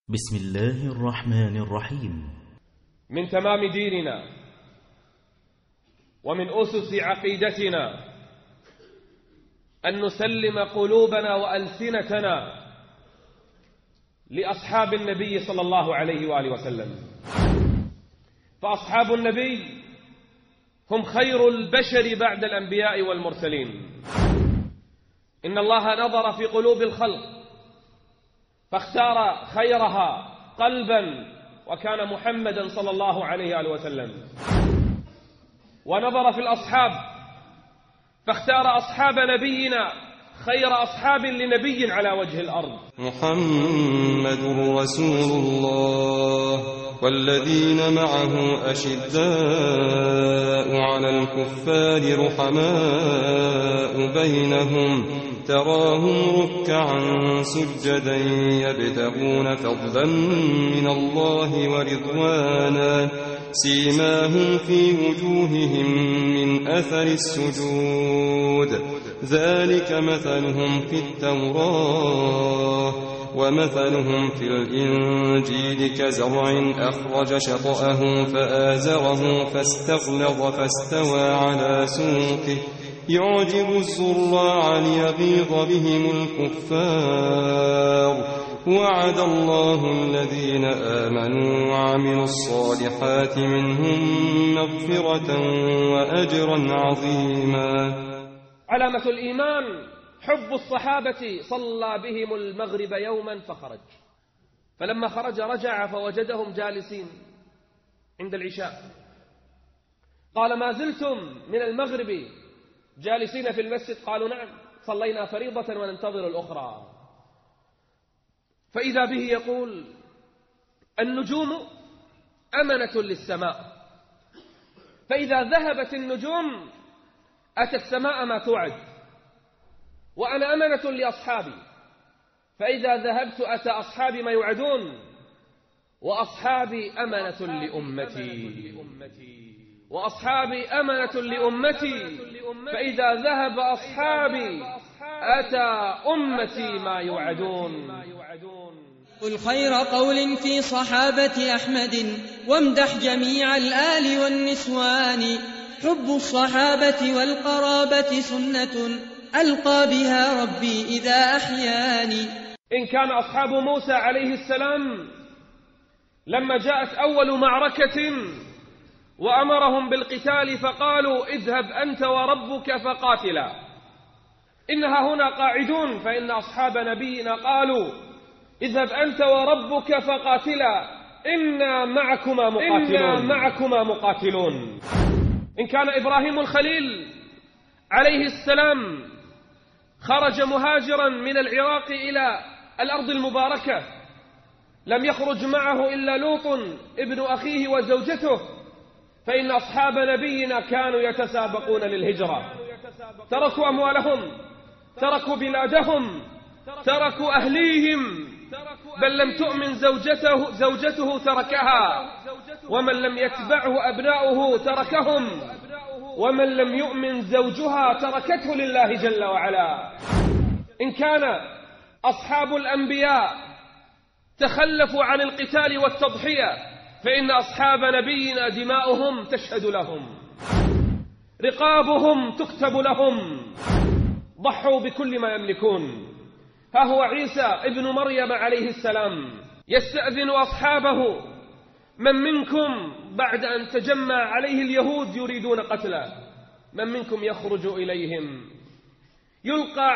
بسم الله الرحمن الرحيم. من تمام ديننا ومن أسس عقيدتنا أن نسلم قلوبنا وألسنتنا لأصحاب النبي صلى الله عليه وآله وسلم، فأصحاب النبي هم خير البشر بعد الأنبياء والمرسلين. إن الله نظر في قلوب الخلق فاختار خيرها قلبا، وكان محمدا صلى الله عليه وآله وسلم. ونظر في الأصحاب فاختار أصحاب نبينا خير أصحاب لنبي على وجه الأرض. محمد رسول الله والذين معه أشداء على الكفار رحماء بينهم تراهم ركعا سجدا يبتغون فضلا من الله ورضوانا سيماهم في وجوههم من أثر السجود ذلك مثلهم في التوراة ومثلهم في الإنجيل كزرع أخرج شطأه فآزره فاستغلظ فاستوى على سوقه يعجب الزراع ليغيظ بهم الكفار وعد الله الذين آمنوا وعملوا الصالحات منهم مغفرة وأجرا عظيما. علامة الإيمان حب الصحابة. صلى بهم المغرب يوما فخرج، فلما خرج رجع فوجدهم جالسين عند العشاء. قال: ما زلتم من المغرب جالسين في المسجد؟ قالوا: نعم، صلينا فريضة وننتظر الأخرى. فإذا به يقول: النجوم أمنة للسماء، فإذا ذهبت النجوم أتت السماء ما توعد، وأنا أمنة لأصحابي، فإذا ذهبت أتى أصحابي ما يوعدون، وأصحابي أمنة لأمتي، وأصحابي أمنة لأمتي، فإذا ذهب أصحابي أتى أمتي ما يوعدون. قل خير قول في صحابة أحمد وامدح جميع الآل والنسوان. حب الصحابة والقرابة سنة ألقى بها ربي إذا أحياني. إن كان أصحاب موسى عليه السلام لما جاءت أول معركة وأمرهم بالقتال فقالوا: اذهب أنت وربك فقاتلا، إنها هنا قاعدون، فإن أصحاب نبينا قالوا: اذهب أنت وربك فقاتلا إنا معكما مقاتلون. إن كان إبراهيم الخليل عليه السلام خرج مهاجرا من العراق إلى الأرض المباركة، لم يخرج معه إلا لوط ابن أخيه وزوجته، فإن أصحاب نبينا كانوا يتسابقون للهجرة، تركوا أموالهم، تركوا بلادهم، تركوا أهليهم، بل لم تؤمن زوجته تركها، ومن لم يتبعه أبناؤه تركهم، ومن لم يؤمن زوجها تركته لله جل وعلا. إن كان أصحاب الأنبياء تخلفوا عن القتال والتضحية، فإن أصحاب نبينا دماؤهم تشهد لهم، رقابهم تكتب لهم، ضحوا بكل ما يملكون. ها هو عيسى ابن مريم عليه السلام يستأذن أصحابه: من منكم بعد أن تجمع عليه اليهود يريدون قتله، من منكم يخرج إليهم يلقى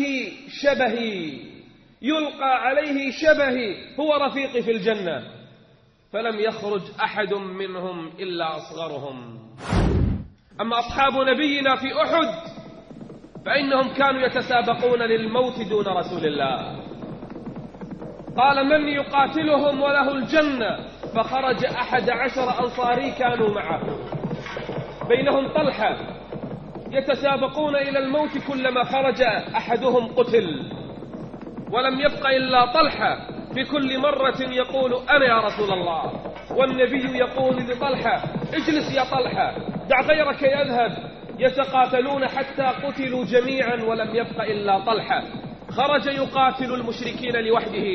عليه شبهي هو رفيقي في الجنة، فلم يخرج أحد منهم إلا أصغرهم. أما أصحاب نبينا في أحد فإنهم كانوا يتسابقون للموت دون رسول الله. قال: من يقاتلهم وله الجنة؟ فخرج 11 أنصاري كانوا معه، بينهم طلحة، يتسابقون إلى الموت، كلما خرج أحدهم قتل، ولم يبق إلا طلحة، في كل مرة يقول: أنا يا رسول الله، والنبي يقول لطلحة: اجلس يا طلحة، دع غيرك يذهب. يتقاتلون حتى قتلوا جميعا ولم يبق إلا طلحة، خرج يقاتل المشركين لوحده،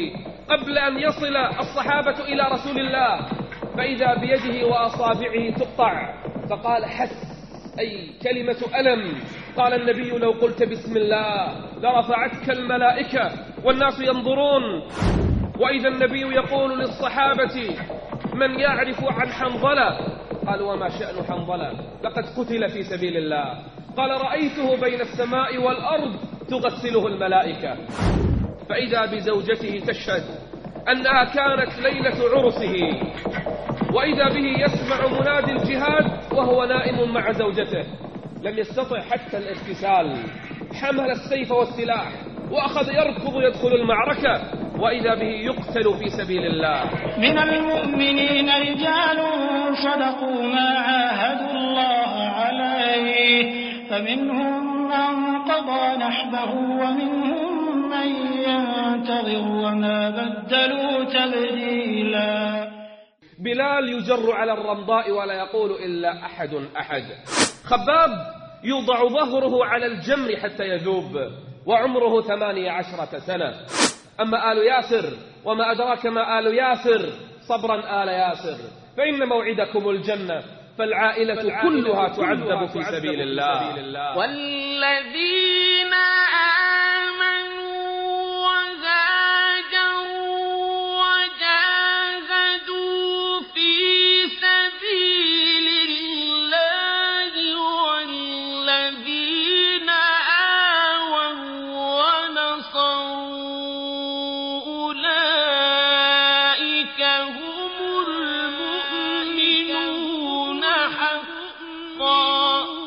قبل أن يصل الصحابة إلى رسول الله، فإذا بيده وأصابعه تقطع، فقال حس، أي كلمة ألم. قال النبي لو قلت بسم الله لرفعتك الملائكة والناس ينظرون. وإذا النبي يقول للصحابة من يعرف عن حنظلة؟ قالوا وما شأن حنظلة؟ لقد قتل في سبيل الله. قال رأيته بين السماء والأرض تغسله الملائكة. فإذا بزوجته تشهد أنها كانت ليلة عرسه، وإذا به يسمع منادي الجهاد وهو نائم مع زوجته، لم يستطع حتى الاغتسال، حمل السيف والسلاح وأخذ يركض يدخل المعركة، وإذا به يقتل في سبيل الله. من المؤمنين رجال صدقوا ما عاهدوا الله عليه، فمنهم من قضى نحبه ومنهم من ينتظر وما بدلوا تبديلا. بلال يجر على الرمضاء ولا يقول إلا أحد أحد. خباب يوضع ظهره على الجمر حتى يذوب وعمره 18 سنة. أما آل ياسر وما أدراك ما آل ياسر، صبرا آل ياسر فإن موعدكم الجنة، فالعائلة كلها تعذب في سبيل الله. والذين آمنوا وهاجروا وجاهدوا في سبيل الله والذين آووا ونصروا أولئك هم المؤمنون حقا.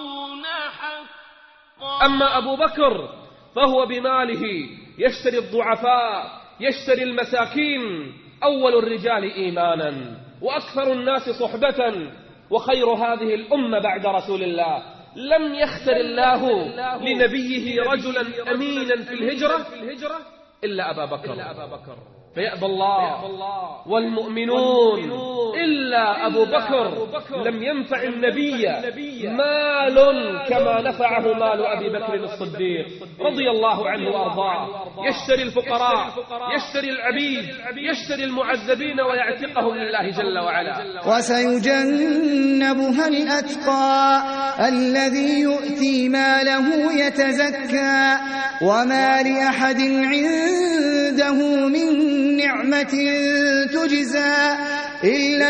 أما أبو بكر فهو بماله يشتري الضعفاء، يشتري المساكين، أول الرجال إيمانا وأكثر الناس صحبة وخير هذه الأمة بعد رسول الله. لم يختر الله لنبيه رجلا أمينا في الهجرة إلا أبا بكر، فيأبى الله والمؤمنون إلا أبو بكر. لم ينفع النبي مال كما نفعه مال أبي بكر الصديق رضي الله عنه وأرضاه. يشتري الفقراء، يشتري العبيد، يشتري المعذبين ويعتقهم لله جل وعلا. وسيجنبها الأتقى الذي يؤتي ماله يتزكى وما لأحد عنده من نعمة تجزى إلا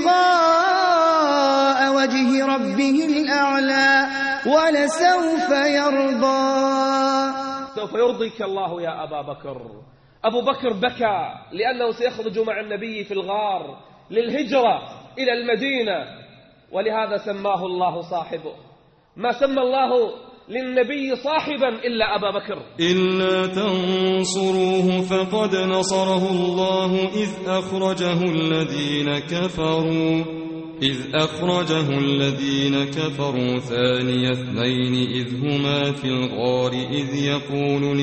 ابتغاء وجه ربه الأعلى ولسوف يرضى. سوف يرضيك الله يا أبا بكر. أبو بكر بكى لأنه سيخرج مع النبي في الغار للهجرة إلى المدينة، ولهذا سماه الله صاحبه. ما سمى الله للنبي صاحبا إلا أبا بكر. إلا تنصروه فقد نصره الله إذ أخرجه الذين كفروا ثاني اثنين إذ هما في الغار إذ يقول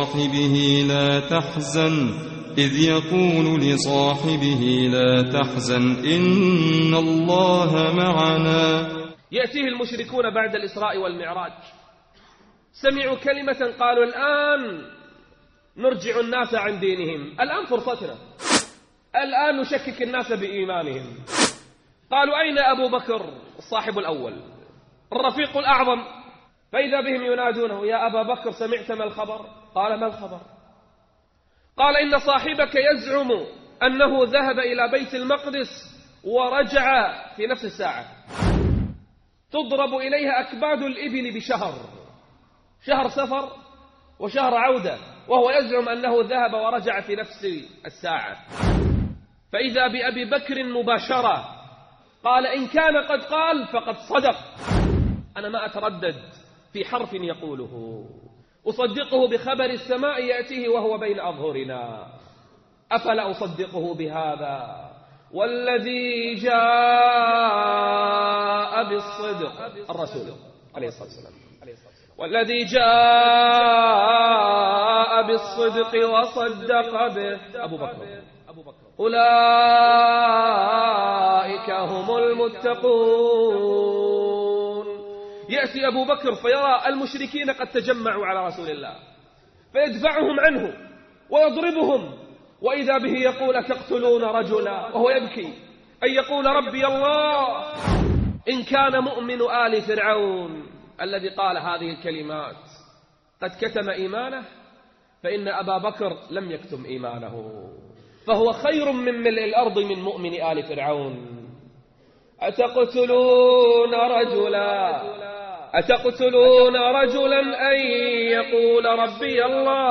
لصاحبه لا تحزن إن الله معنا. يأتيه المشركون بعد الإسراء والمعراج، سمعوا كلمة قالوا الآن نرجع الناس عن دينهم، الآن فرصتنا، الآن نشكك الناس بإيمانهم. قالوا أين أبو بكر الصاحب الأول الرفيق الأعظم؟ فإذا بهم ينادونه يا أبا بكر سمعت ما الخبر؟ قال ما الخبر؟ قال إن صاحبك يزعم أنه ذهب إلى بيت المقدس ورجع في نفس الساعة، تضرب إليها أكباد الإبل بشهر، شهر سفر وشهر عودة، وهو يزعم أنه ذهب ورجع في نفس الساعة. فإذا بأبي بكر مباشرة قال إن كان قد قال فقد صدق، أنا ما أتردد في حرف يقوله، أصدقه بخبر السماء يأتيه وهو بين أظهرنا، أفلا أصدقه بهذا والذي جاء بالصدق الرسول عليه الصلاة والسلام، والذي جاء بالصدق وصدق به أبو بكر، أولئك هم المتقون. يأتي أبو بكر فيرى المشركين قد تجمعوا على رسول الله فيدفعهم عنه ويضربهم وإذا به يقول تقتلون رجلا وهو يبكي أن يقول ربي الله. إن كان مؤمن آل فرعون الذي قال هذه الكلمات قد كتم إيمانه، فإن أبا بكر لم يكتم إيمانه، فهو خير من ملء الأرض من مؤمن آل فرعون. أتقتلون رجلا أن يقول ربي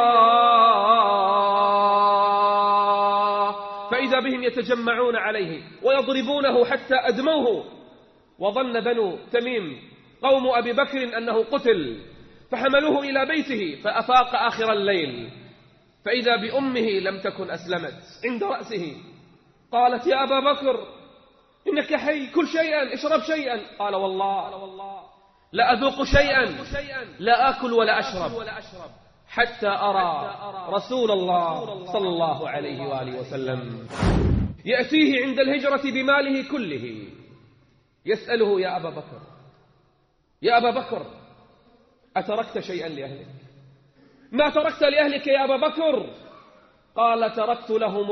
الله، فإذا بهم يتجمعون عليه ويضربونه حتى أدموه، وظن بنو تميم قوم أبي بكر أنه قتل، فحملوه إلى بيته فأفاق آخر الليل، فإذا بأمه لم تكن أسلمت عند رأسه. قالت يا أبا بكر إنك حي، كل شيئا، اشرب شيئا. قال والله لا أذوق شيئا، لا أكل ولا أشرب حتى أرى رسول الله صلى الله عليه وآله وسلم يأتيه عند الهجرة بماله كله، يسأله يا أبا بكر أتركت شيئا لأهلك؟ ما تركت لأهلك يا أبا بكر؟ قال تركت لهم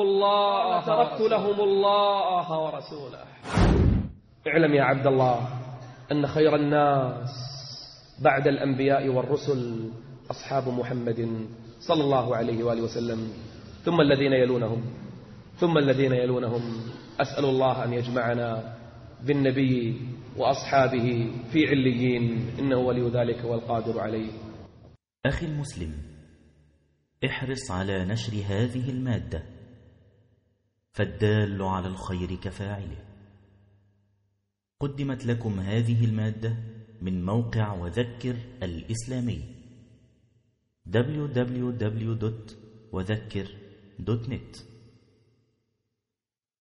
الله ورسوله. اعلم يا عبد الله أن خير الناس بعد الأنبياء والرسل أصحاب محمد صلى الله عليه وآله وسلم، ثم الذين يلونهم. أسأل الله أن يجمعنا بالنبي وأصحابه في عليين، إنه ولي ذلك والقادر عليه. أخي المسلم، احرص على نشر هذه المادة، فالدال على الخير كفاعله. قدمت لكم هذه المادة من موقع وذكر الإسلامي www.وذكر.net.